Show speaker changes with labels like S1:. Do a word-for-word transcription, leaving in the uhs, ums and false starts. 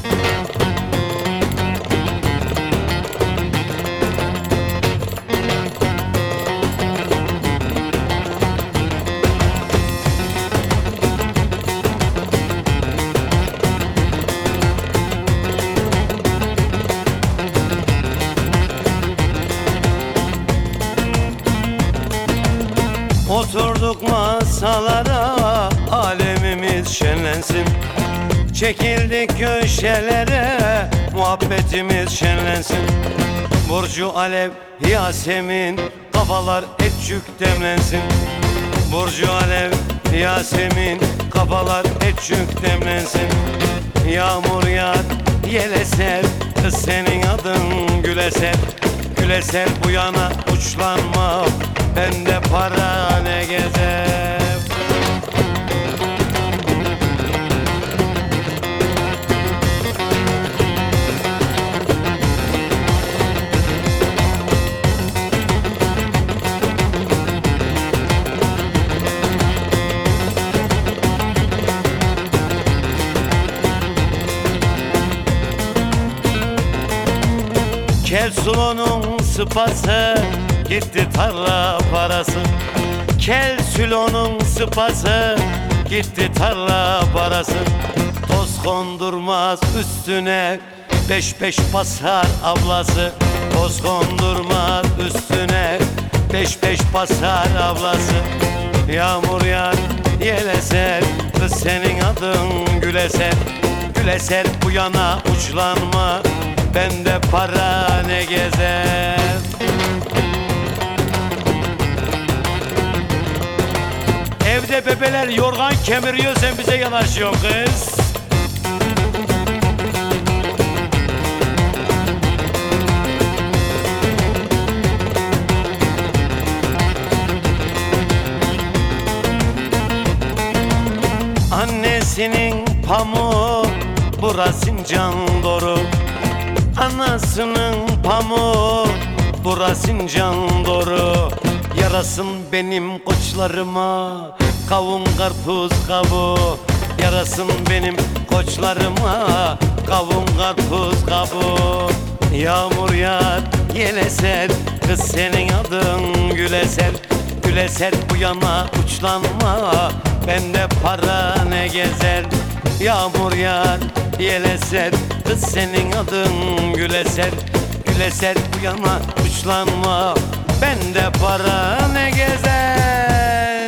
S1: Oturduk masalara, alemimiz şenlensin. Çekildik köşelere, muhabbetimiz şenlensin. Burcu, Alev, Yasemin, kafalar etçük demlensin. Burcu, Alev, Yasemin, kafalar etçük demlensin. Yağmur yağar, yel eser, kız senin adın gül eser. Gül eser bu yana uçlanma, bende para ne gezer. Kel Sulo'nun sıpası, gitti tarla parası. Kel Sulo'nun sıpası, gitti tarla parası. Toz kondurmaz üstüne, beş beş basar ablası. Toz kondurmaz üstüne, beş beş basar ablası. Yağmur yağar, yel eser, kız senin adın gül eser. Gül eser bu yana uçlanma, bende para ne gezer. Evde bebeler yorgan kemiriyor, sen bize yanaşıyorsun kız. Annesinin pamuğu, burası Sincan doğru. Anasının pamuğu, burası Sincan doğru. Yarasın benim koçlarıma, kavun karpuz kabuğu. Yarasın benim koçlarıma, kavun karpuz kabuğu. Yağmur yağar, yel eser, kız senin adın gül eser. Gül eser bu yana uçlanma, bende para ne gezer. Yağmur yağar, yel eser, kız senin adın gül eser. Gül eser bu yana uçlanma, bende para ne gezer.